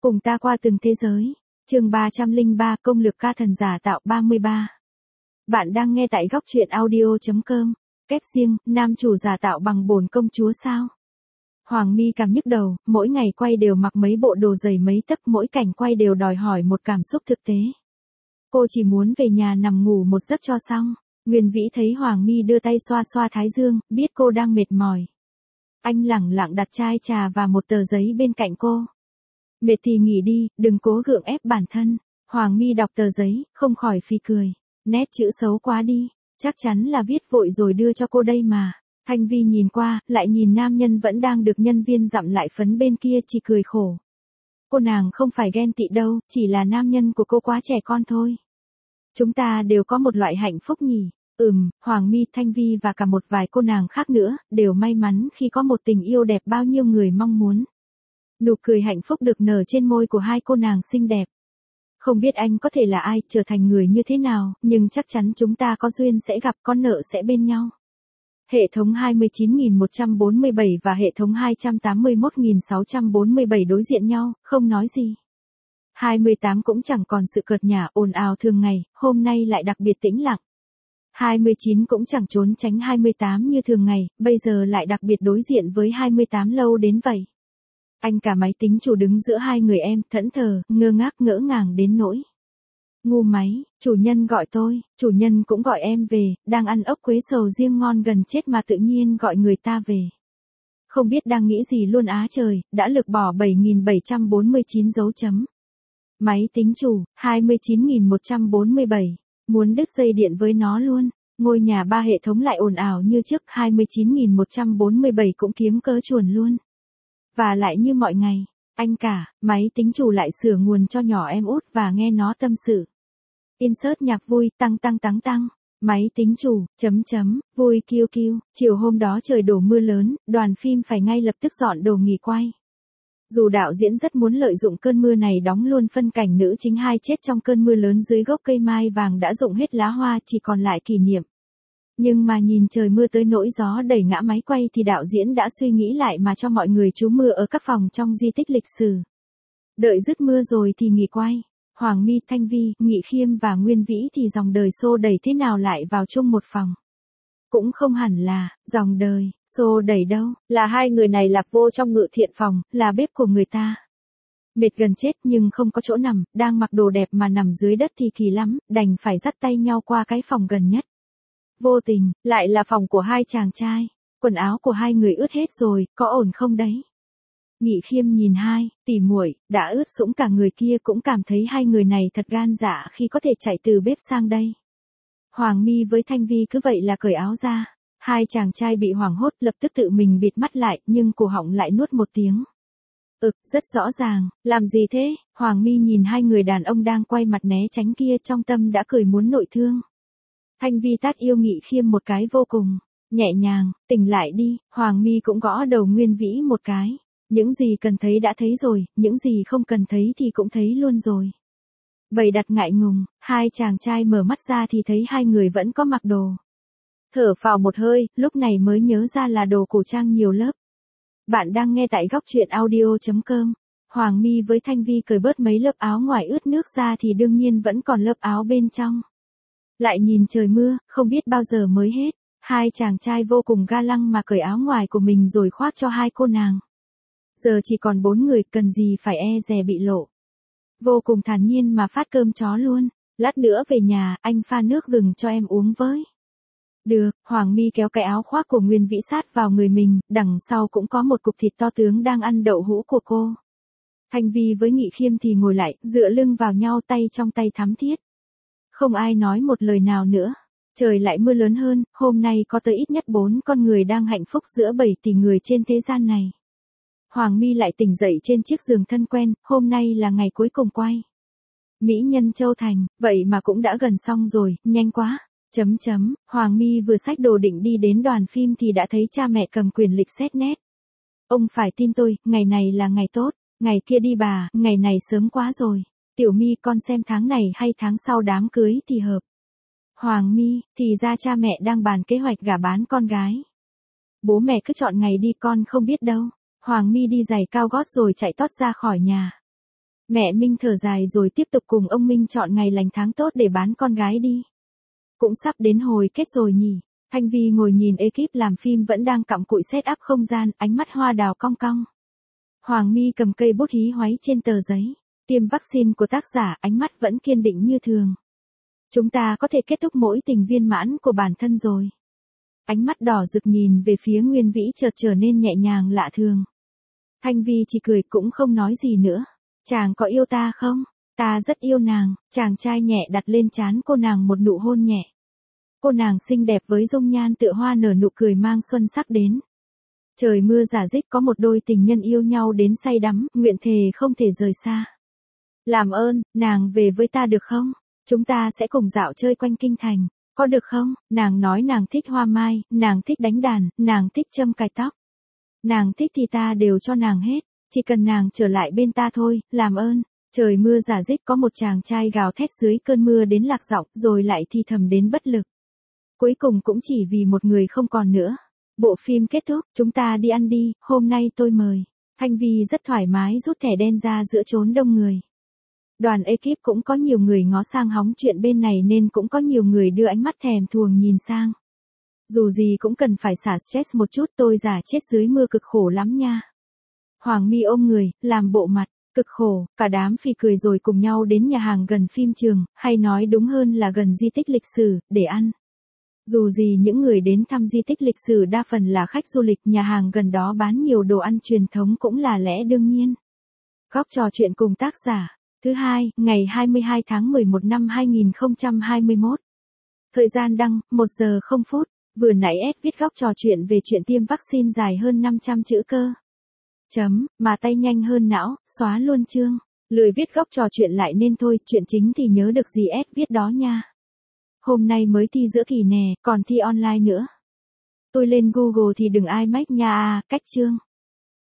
Cùng ta qua từng thế giới. Chương 303 Công lược ca thần giả tạo 33. Bạn đang nghe tại góc truyện audio.com. Kép riêng, nam chủ giả tạo bằng bổn công chúa sao? Hoàng Mi cảm nhức đầu, mỗi ngày quay đều mặc mấy bộ đồ dày mấy tấc, mỗi cảnh quay đều đòi hỏi một cảm xúc thực tế. Cô chỉ muốn về nhà nằm ngủ một giấc cho xong. Nguyên Vĩ thấy Hoàng Mi đưa tay xoa xoa thái dương, biết cô đang mệt mỏi. Anh lẳng lặng đặt chai trà và một tờ giấy bên cạnh cô. Mệt thì nghỉ đi, đừng cố gượng ép bản thân. Hoàng Mi đọc tờ giấy, không khỏi phì cười. Nét chữ xấu quá đi, chắc chắn là viết vội rồi đưa cho cô đây mà. Thanh Vi nhìn qua, lại nhìn nam nhân vẫn đang được nhân viên dặm lại phấn bên kia, chỉ cười khổ. Cô nàng không phải ghen tị đâu, chỉ là nam nhân của cô quá trẻ con thôi. Chúng ta đều có một loại hạnh phúc nhỉ. Hoàng Mi, Thanh Vi và cả một vài cô nàng khác nữa, đều may mắn khi có một tình yêu đẹp bao nhiêu người mong muốn. Nụ cười hạnh phúc được nở trên môi của hai cô nàng xinh đẹp. Không biết anh có thể là ai, trở thành người như thế nào, nhưng chắc chắn chúng ta có duyên sẽ gặp, con nợ sẽ bên nhau. Hệ thống 29.147 và hệ thống 281.647 đối diện nhau, không nói gì. 28 cũng chẳng còn sự cợt nhả ồn ào thường ngày, hôm nay lại đặc biệt tĩnh lặng. 29 cũng chẳng trốn tránh 28 như thường ngày, bây giờ lại đặc biệt đối diện với 28 lâu đến vậy. Anh cả máy tính chủ đứng giữa hai người em, thẫn thờ, ngơ ngác ngỡ ngàng đến nỗi. Ngu máy, chủ nhân gọi tôi, chủ nhân cũng gọi em về, đang ăn ốc quế sầu riêng ngon gần chết mà tự nhiên gọi người ta về. Không biết đang nghĩ gì luôn á trời, đã lược bỏ 7.749 dấu chấm. Máy tính chủ, 29.147, muốn đứt dây điện với nó luôn. Ngôi nhà 3 hệ thống lại ồn ào như trước, 29.147 cũng kiếm cớ chuồn luôn. Và lại như mọi ngày, anh cả, máy tính chủ lại sửa nguồn cho nhỏ em út và nghe nó tâm sự. Insert nhạc vui, tăng. Máy tính chủ, vui kiêu kiêu. Chiều hôm đó trời đổ mưa lớn, đoàn phim phải ngay lập tức dọn đồ nghỉ quay. Dù đạo diễn rất muốn lợi dụng cơn mưa này đóng luôn phân cảnh nữ chính hai chết trong cơn mưa lớn dưới gốc cây mai vàng đã rụng hết lá hoa, chỉ còn lại kỷ niệm. Nhưng mà nhìn trời mưa tới nỗi gió đẩy ngã máy quay thì đạo diễn đã suy nghĩ lại mà cho mọi người trú mưa ở các phòng trong di tích lịch sử. Đợi dứt mưa rồi thì nghỉ quay. Hoàng Mi, Thanh Vi, Nghị Khiêm và Nguyên Vĩ thì dòng đời xô đẩy thế nào lại vào chung một phòng. Cũng không hẳn là dòng đời xô đẩy đâu, là hai người này lạc vô trong ngự thiện phòng, là bếp của người ta. Mệt gần chết nhưng không có chỗ nằm, đang mặc đồ đẹp mà nằm dưới đất thì kỳ lắm, đành phải dắt tay nhau qua cái phòng gần nhất. Vô tình, lại là phòng của hai chàng trai. Quần áo của hai người ướt hết rồi, có ổn không đấy? Nghị Khiêm nhìn hai tỷ muội đã ướt sũng cả người kia cũng cảm thấy hai người này thật gan dạ khi có thể chạy từ bếp sang đây. Hoàng Mi với Thanh Vi cứ vậy là cởi áo ra. Hai chàng trai bị hoảng hốt lập tức tự mình bịt mắt lại, nhưng cổ họng lại nuốt một tiếng. Rất rõ ràng, làm gì thế? Hoàng Mi nhìn hai người đàn ông đang quay mặt né tránh kia, trong tâm đã cười muốn nội thương. Thanh Vi tát yêu Nghị Khiêm một cái vô cùng nhẹ nhàng, tỉnh lại đi. Hoàng Mi cũng gõ đầu Nguyên Vĩ một cái. Những gì cần thấy đã thấy rồi, những gì không cần thấy thì cũng thấy luôn rồi. Bày đặt ngại ngùng, hai chàng trai mở mắt ra thì thấy hai người vẫn có mặc đồ. Thở phào một hơi, lúc này mới nhớ ra là đồ cổ trang nhiều lớp. Bạn đang nghe tại góc truyện audio.com. Hoàng Mi với Thanh Vi cởi bớt mấy lớp áo ngoài ướt nước ra thì đương nhiên vẫn còn lớp áo bên trong. Lại nhìn trời mưa, không biết bao giờ mới hết. Hai chàng trai vô cùng ga lăng mà cởi áo ngoài của mình rồi khoác cho hai cô nàng. Giờ chỉ còn 4 người, cần gì phải e dè bị lộ. Vô cùng thản nhiên mà phát cơm chó luôn. Lát nữa về nhà, anh pha nước gừng cho em uống với. Được, Hoàng Mi kéo cái áo khoác của Nguyên Vĩ sát vào người mình, đằng sau cũng có một cục thịt to tướng đang ăn đậu hũ của cô. Thanh Vi với Nghị Khiêm thì ngồi lại, dựa lưng vào nhau, tay trong tay thắm thiết. Không ai nói một lời nào nữa. Trời lại mưa lớn hơn, hôm nay có tới ít nhất 4 con người đang hạnh phúc giữa 7 tỷ người trên thế gian này. Hoàng Mi lại tỉnh dậy trên chiếc giường thân quen, hôm nay là ngày cuối cùng quay. Mỹ Nhân Châu Thành, vậy mà cũng đã gần xong rồi, nhanh quá. Hoàng Mi vừa xách đồ định đi đến đoàn phim thì đã thấy cha mẹ cầm quyền lịch xét nét. Ông phải tin tôi, ngày này là ngày tốt, ngày kia đi bà, ngày này sớm quá rồi. Tiểu Mi con xem tháng này hay tháng sau đám cưới thì hợp. Hoàng Mi, thì ra cha mẹ đang bàn kế hoạch gả bán con gái. Bố mẹ cứ chọn ngày đi, con không biết đâu. Hoàng Mi đi giày cao gót rồi chạy tót ra khỏi nhà. Mẹ Minh thở dài rồi tiếp tục cùng ông Minh chọn ngày lành tháng tốt để bán con gái đi. Cũng sắp đến hồi kết rồi nhỉ. Thanh Vi ngồi nhìn ekip làm phim vẫn đang cặm cụi set up không gian, ánh mắt hoa đào cong cong. Hoàng My cầm cây bút hí hoáy trên tờ giấy. Tiêm vaccine của tác giả, ánh mắt vẫn kiên định như thường. Chúng ta có thể kết thúc mỗi tình viên mãn của bản thân rồi. Ánh mắt đỏ rực nhìn về phía Nguyên Vĩ chợt trở nên nhẹ nhàng lạ thường. Thanh Vi chỉ cười cũng không nói gì nữa. Chàng có yêu ta không? Ta rất yêu nàng. Chàng trai nhẹ đặt lên trán cô nàng một nụ hôn nhẹ. Cô nàng xinh đẹp với dung nhan tựa hoa nở nụ cười mang xuân sắc đến. Trời mưa rả rích có một đôi tình nhân yêu nhau đến say đắm, nguyện thề không thể rời xa. Làm ơn, nàng về với ta được không? Chúng ta sẽ cùng dạo chơi quanh kinh thành. Có được không? Nàng nói nàng thích hoa mai, nàng thích đánh đàn, nàng thích châm cài tóc. Nàng thích thì ta đều cho nàng hết. Chỉ cần nàng trở lại bên ta thôi, làm ơn. Trời mưa rả rích có một chàng trai gào thét dưới cơn mưa đến lạc giọng, rồi lại thì thầm đến bất lực. Cuối cùng cũng chỉ vì một người không còn nữa. Bộ phim kết thúc, chúng ta đi ăn đi, hôm nay tôi mời. Thanh Vi rất thoải mái rút thẻ đen ra giữa chốn đông người. Đoàn ekip cũng có nhiều người ngó sang hóng chuyện bên này nên cũng có nhiều người đưa ánh mắt thèm thuồng nhìn sang. Dù gì cũng cần phải xả stress một chút, tôi giả chết dưới mưa cực khổ lắm nha. Hoàng My ôm người, làm bộ mặt, cực khổ, cả đám phì cười rồi cùng nhau đến nhà hàng gần phim trường, hay nói đúng hơn là gần di tích lịch sử, để ăn. Dù gì những người đến thăm di tích lịch sử đa phần là khách du lịch, nhà hàng gần đó bán nhiều đồ ăn truyền thống cũng là lẽ đương nhiên. Góc trò chuyện cùng tác giả. Thứ hai, ngày 22 tháng 11 năm 2021. Thời gian đăng, 1 giờ 0 phút. Vừa nãy viết góc trò chuyện về chuyện tiêm vaccine dài hơn 500 chữ cơ. Mà tay nhanh hơn não, xóa luôn chương. Lười viết góc trò chuyện lại nên thôi, chuyện chính thì nhớ được gì viết đó nha. Hôm nay mới thi giữa kỳ nè, còn thi online nữa. Tôi lên Google thì đừng ai mách nha cách chương.